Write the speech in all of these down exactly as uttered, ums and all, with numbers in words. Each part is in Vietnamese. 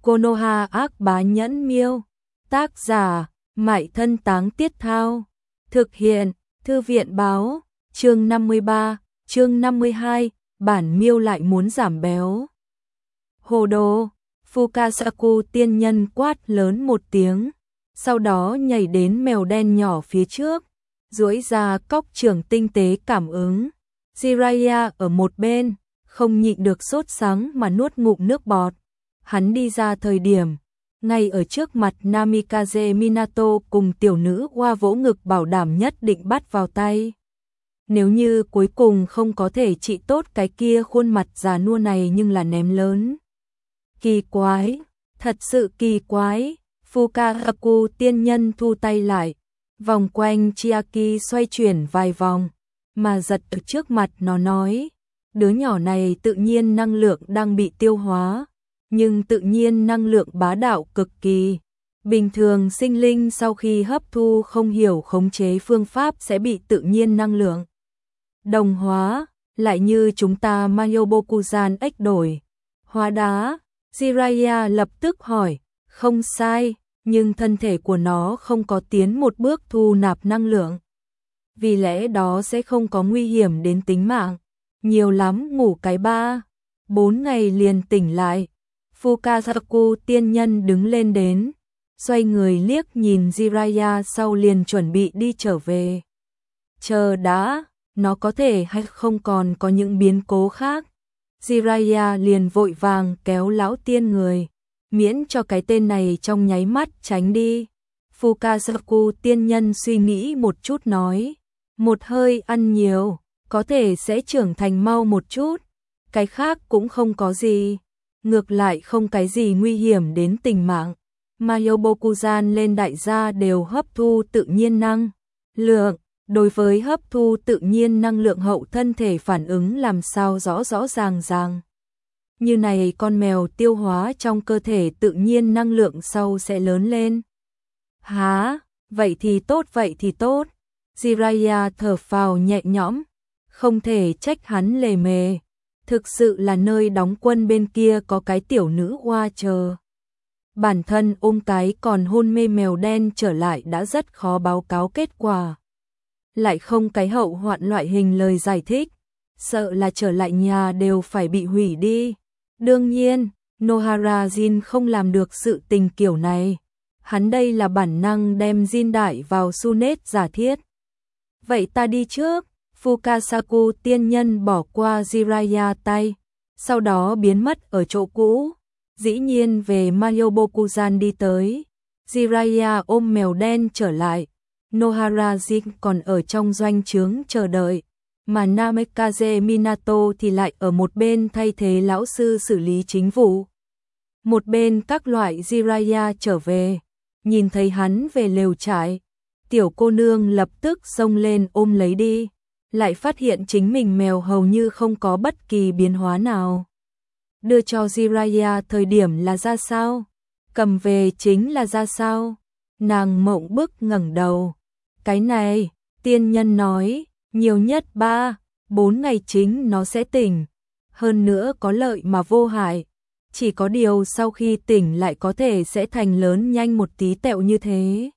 Konoha ác bá nhẫn miêu. Tác giả, Mại Thân Táng Tiết Thao. Thực hiện, Thư viện báo. Chương năm mươi ba, chương năm mươi hai, bản miêu lại muốn giảm béo. Hồ đồ, Fukasaku tiên nhân quát lớn một tiếng, sau đó nhảy đến mèo đen nhỏ phía trước, duỗi ra cóc trưởng tinh tế cảm ứng. Jiraiya ở một bên, không nhịn được sốt sắng mà nuốt ngụm nước bọt. Hắn đi ra thời điểm, ngay ở trước mặt Namikaze Minato cùng tiểu nữ Hoa vỗ ngực bảo đảm nhất định bắt vào tay. Nếu như cuối cùng không có thể trị tốt cái kia khuôn mặt già nua này nhưng là ném lớn. Kỳ quái, thật sự kỳ quái. Fukasaku tiên nhân thu tay lại, vòng quanh Chiaki xoay chuyển vài vòng, mà giật ở trước mặt nó nói, đứa nhỏ này tự nhiên năng lượng đang bị tiêu hóa, nhưng tự nhiên năng lượng bá đạo cực kỳ. Bình thường sinh linh sau khi hấp thu không hiểu khống chế phương pháp sẽ bị tự nhiên năng lượng đồng hóa, lại như chúng ta Mayobokuzan ếch đổi hóa đá. Jiraiya lập tức hỏi, không sai, nhưng thân thể của nó không có tiến một bước thu nạp năng lượng, vì lẽ đó sẽ không có nguy hiểm đến tính mạng, nhiều lắm ngủ cái ba, bốn ngày liền tỉnh lại. Fukasaku tiên nhân đứng lên đến, xoay người liếc nhìn Jiraiya sau liền chuẩn bị đi trở về. Chờ đã, nó có thể hay không còn có những biến cố khác. Jiraiya liền vội vàng kéo lão tiên người, miễn cho cái tên này trong nháy mắt tránh đi. Fukasaku tiên nhân suy nghĩ một chút nói, một hơi ăn nhiều, có thể sẽ trưởng thành mau một chút, cái khác cũng không có gì, ngược lại không cái gì nguy hiểm đến tính mạng. Mayobokuzan lên đại gia đều hấp thu tự nhiên năng lượng, đối với hấp thu tự nhiên năng lượng hậu thân thể phản ứng làm sao rõ rõ ràng ràng. Như này con mèo tiêu hóa trong cơ thể tự nhiên năng lượng sau sẽ lớn lên. Hả, vậy thì tốt vậy thì tốt. Jiraiya thở phào nhẹ nhõm, không thể trách hắn lề mề. Thực sự là nơi đóng quân bên kia có cái tiểu nữ Hoa chờ. Bản thân ôm cái còn hôn mê mèo đen trở lại đã rất khó báo cáo kết quả. Lại không cái hậu hoạn loại hình lời giải thích, sợ là trở lại nhà đều phải bị hủy đi. Đương nhiên, Nohara Jin không làm được sự tình kiểu này. Hắn đây là bản năng đem Jin đại vào Sunet giả thiết. Vậy ta đi trước. Fukasaku tiên nhân bỏ qua Jiraiya tay, sau đó biến mất ở chỗ cũ. Dĩ nhiên về Mayobokuzan đi tới. Jiraiya ôm mèo đen trở lại. Nohara Jin còn ở trong doanh trướng chờ đợi, mà Namikaze Minato thì lại ở một bên thay thế lão sư xử lý chính vụ. Một bên các loại Jiraiya trở về, nhìn thấy hắn về lều trại, tiểu cô nương lập tức xông lên ôm lấy đi, lại phát hiện chính mình mèo hầu như không có bất kỳ biến hóa nào. Đưa cho Jiraiya thời điểm là ra sao? Cầm về chính là ra sao? Nàng mộng bức ngẩng đầu. Cái này, tiên nhân nói, nhiều nhất ba, bốn ngày chính nó sẽ tỉnh. Hơn nữa có lợi mà vô hại. Chỉ có điều sau khi tỉnh lại có thể sẽ thành lớn nhanh một tí tẹo như thế.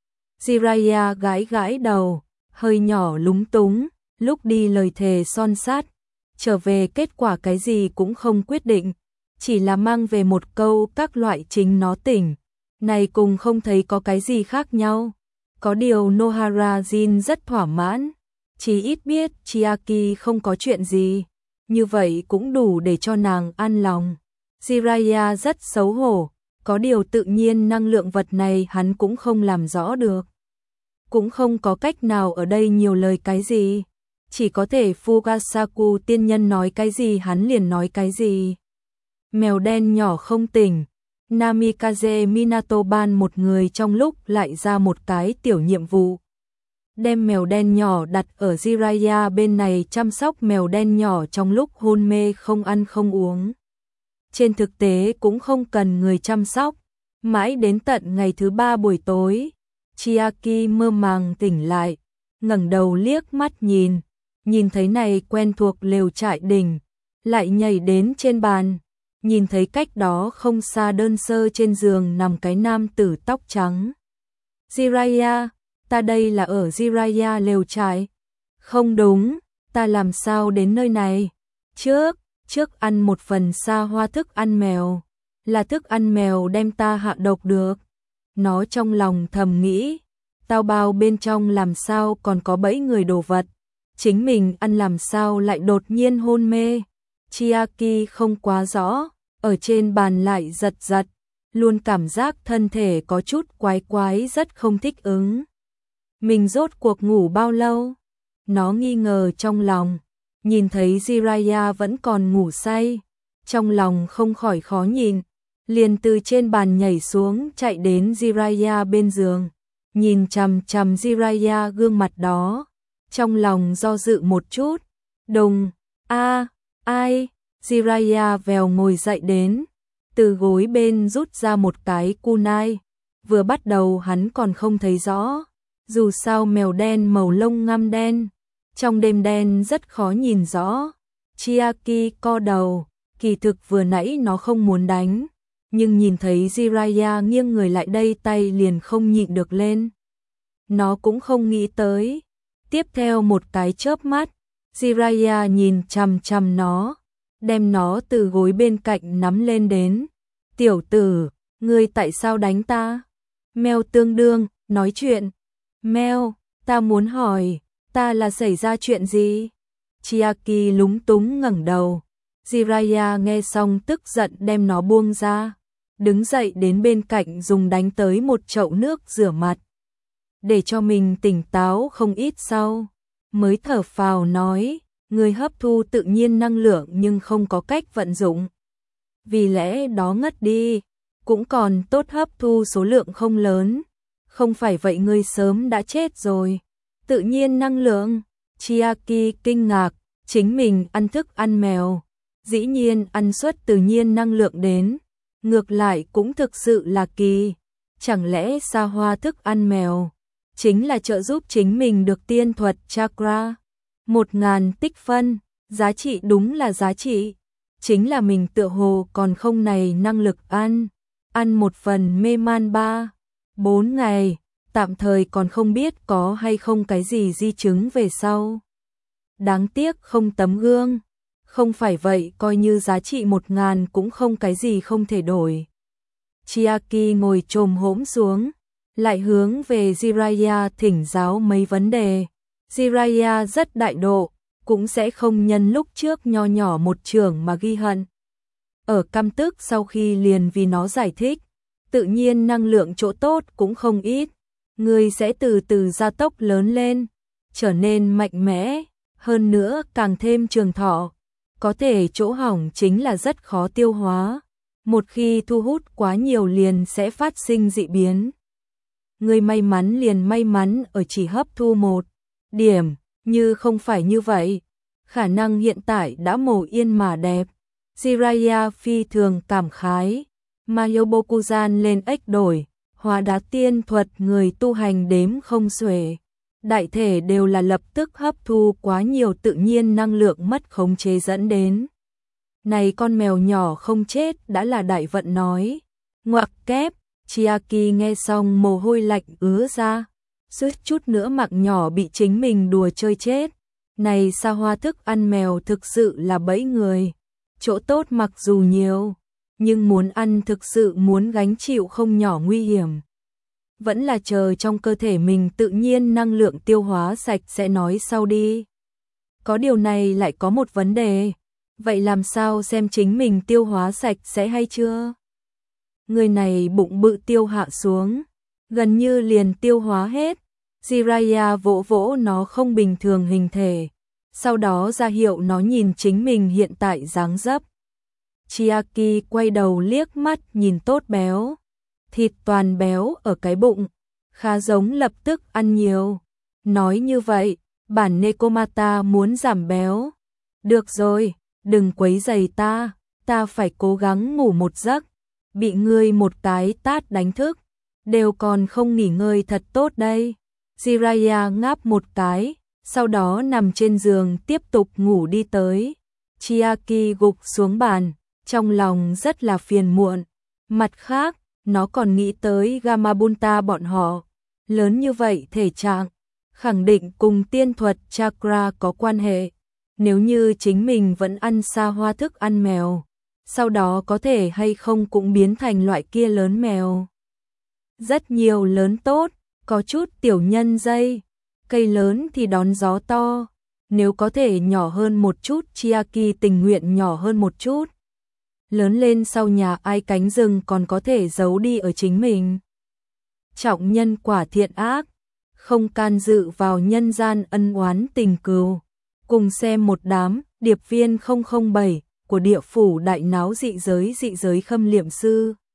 Jiraiya gãi gãi đầu, hơi nhỏ lúng túng, lúc đi lời thề son sát. Trở về kết quả cái gì cũng không quyết định. Chỉ là mang về một câu các loại chính nó tỉnh. Này cùng không thấy có cái gì khác nhau. Có điều Nohara Jin rất thỏa mãn, chỉ ít biết Chiaki không có chuyện gì, như vậy cũng đủ để cho nàng an lòng. Jiraiya rất xấu hổ, có điều tự nhiên năng lượng vật này hắn cũng không làm rõ được. Cũng không có cách nào ở đây nhiều lời cái gì, chỉ có thể Fukasaku tiên nhân nói cái gì hắn liền nói cái gì. Mèo đen nhỏ không tỉnh. Namikaze Minato ban một người trong lúc lại ra một cái tiểu nhiệm vụ. Đem mèo đen nhỏ đặt ở Jiraiya bên này chăm sóc mèo đen nhỏ trong lúc hôn mê không ăn không uống. Trên thực tế cũng không cần người chăm sóc. Mãi đến tận ngày thứ ba buổi tối, Chiaki mơ màng tỉnh lại, ngẩng đầu liếc mắt nhìn, nhìn thấy này quen thuộc lều trại đỉnh, lại nhảy đến trên bàn. nhìn thấy cách đó không xa đơn sơ trên giường nằm cái nam tử tóc trắng. Jiraiya, ta đây là ở Jiraiya lều trại. Không đúng, ta làm sao đến nơi này? Trước, trước ăn một phần xa hoa thức ăn mèo, là thức ăn mèo đem ta hạ độc được. Nó trong lòng thầm nghĩ, tao bao bên trong làm sao còn có bẫy người đồ vật, chính mình ăn làm sao lại đột nhiên hôn mê. Chiaki không quá rõ, ở trên bàn lại giật giật, luôn cảm giác thân thể có chút quái quái rất không thích ứng. Mình rốt cuộc ngủ bao lâu? Nó nghi ngờ trong lòng, nhìn thấy Jiraiya vẫn còn ngủ say, trong lòng không khỏi khó nhìn, liền từ trên bàn nhảy xuống chạy đến Jiraiya bên giường, nhìn chằm chằm Jiraiya gương mặt đó, trong lòng do dự một chút, đùng, a, ai, Jiraiya vèo ngồi dậy đến, từ gối bên rút ra một cái kunai, vừa bắt đầu hắn còn không thấy rõ, dù sao mèo đen màu lông ngăm đen, trong đêm đen rất khó nhìn rõ. Chiaki co đầu, kỳ thực vừa nãy nó không muốn đánh, nhưng nhìn thấy Jiraiya nghiêng người lại đây tay liền không nhịn được lên. Nó cũng không nghĩ tới. Tiếp theo một cái chớp mắt, Jiraiya nhìn chằm chằm nó, đem nó từ gối bên cạnh nắm lên đến. Tiểu tử, ngươi tại sao đánh ta? Mèo tương đương, nói chuyện. Mèo, ta muốn hỏi, ta là xảy ra chuyện gì? Chiaki lúng túng ngẩng đầu. Jiraiya nghe xong tức giận đem nó buông ra, đứng dậy đến bên cạnh dùng đánh tới một chậu nước rửa mặt, để cho mình tỉnh táo không ít sau, mới thở phào nói, người hấp thu tự nhiên năng lượng nhưng không có cách vận dụng. Vì lẽ đó ngất đi, cũng còn tốt hấp thu số lượng không lớn, không phải vậy ngươi sớm đã chết rồi. Tự nhiên năng lượng, Chiaki kinh ngạc, chính mình ăn thức ăn mèo, dĩ nhiên ăn xuất tự nhiên năng lượng đến, ngược lại cũng thực sự là kỳ, chẳng lẽ xa hoa thức ăn mèo chính là trợ giúp chính mình được tiên thuật chakra. Một ngàn tích phân, giá trị đúng là giá trị, chính là mình tựa hồ còn không này năng lực ăn, ăn một phần mê man ba, bốn ngày, tạm thời còn không biết có hay không cái gì di chứng về sau. Đáng tiếc không tấm gương, không phải vậy coi như giá trị một ngàn cũng không cái gì không thể đổi. Chiaki ngồi chồm hổm xuống, lại hướng về Jiraiya thỉnh giáo mấy vấn đề. Jiraiya rất đại độ, cũng sẽ không nhân lúc trước nho nhỏ một trường mà ghi hận. Ở căm tức sau khi liền vì nó giải thích, tự nhiên năng lượng chỗ tốt cũng không ít, người sẽ từ từ gia tốc lớn lên, trở nên mạnh mẽ, hơn nữa càng thêm trường thọ. Có thể chỗ hỏng chính là rất khó tiêu hóa, một khi thu hút quá nhiều liền sẽ phát sinh dị biến. Người may mắn liền may mắn ở chỉ hấp thu một điểm, như không phải như vậy, khả năng hiện tại đã mồ yên mà đẹp. Jiraiya phi thường cảm khái, Mayobokuzan lên ếch đổi, hóa đá tiên thuật người tu hành đếm không xuể, đại thể đều là lập tức hấp thu quá nhiều tự nhiên năng lượng mất khống chế dẫn đến. Này con mèo nhỏ không chết đã là đại vận nói. Ngoặc kép, Chiaki nghe xong mồ hôi lạnh ứa ra, suýt chút nữa mạng nhỏ bị chính mình đùa chơi chết. Này xa hoa thức ăn mèo thực sự là bẫy người, chỗ tốt mặc dù nhiều, nhưng muốn ăn thực sự muốn gánh chịu không nhỏ nguy hiểm. Vẫn là chờ trong cơ thể mình tự nhiên năng lượng tiêu hóa sạch sẽ nói sau đi. Có điều này lại có một vấn đề, vậy làm sao xem chính mình tiêu hóa sạch sẽ hay chưa? Người này bụng bự tiêu hạ xuống, gần như liền tiêu hóa hết. Jiraiya vỗ vỗ nó không bình thường hình thể, sau đó ra hiệu nó nhìn chính mình hiện tại dáng dấp. Chiaki quay đầu liếc mắt nhìn tốt béo, thịt toàn béo ở cái bụng, khá giống lập tức ăn nhiều. Nói như vậy, bản Nekomata muốn giảm béo. Được rồi, đừng quấy rầy ta, ta phải cố gắng ngủ một giấc. Bị ngươi một cái tát đánh thức, đều còn không nghỉ ngơi thật tốt đây. Jiraiya ngáp một cái, sau đó nằm trên giường tiếp tục ngủ đi tới. Chiaki gục xuống bàn, trong lòng rất là phiền muộn. Mặt khác, nó còn nghĩ tới Gamabunta bọn họ, lớn như vậy thể trạng, khẳng định cùng tiên thuật chakra có quan hệ. Nếu như chính mình vẫn ăn xa hoa thức ăn mèo, sau đó có thể hay không cũng biến thành loại kia lớn mèo. Rất nhiều lớn tốt, có chút tiểu nhân dây, cây lớn thì đón gió to, nếu có thể nhỏ hơn một chút, Chiaki tình nguyện nhỏ hơn một chút. Lớn lên sau nhà ai cánh rừng còn có thể giấu đi ở chính mình. Trọng nhân quả thiện ác, không can dự vào nhân gian ân oán tình cừu. Cùng xem một đám điệp viên không không bảy của địa phủ đại náo dị giới dị giới khâm liệm sư.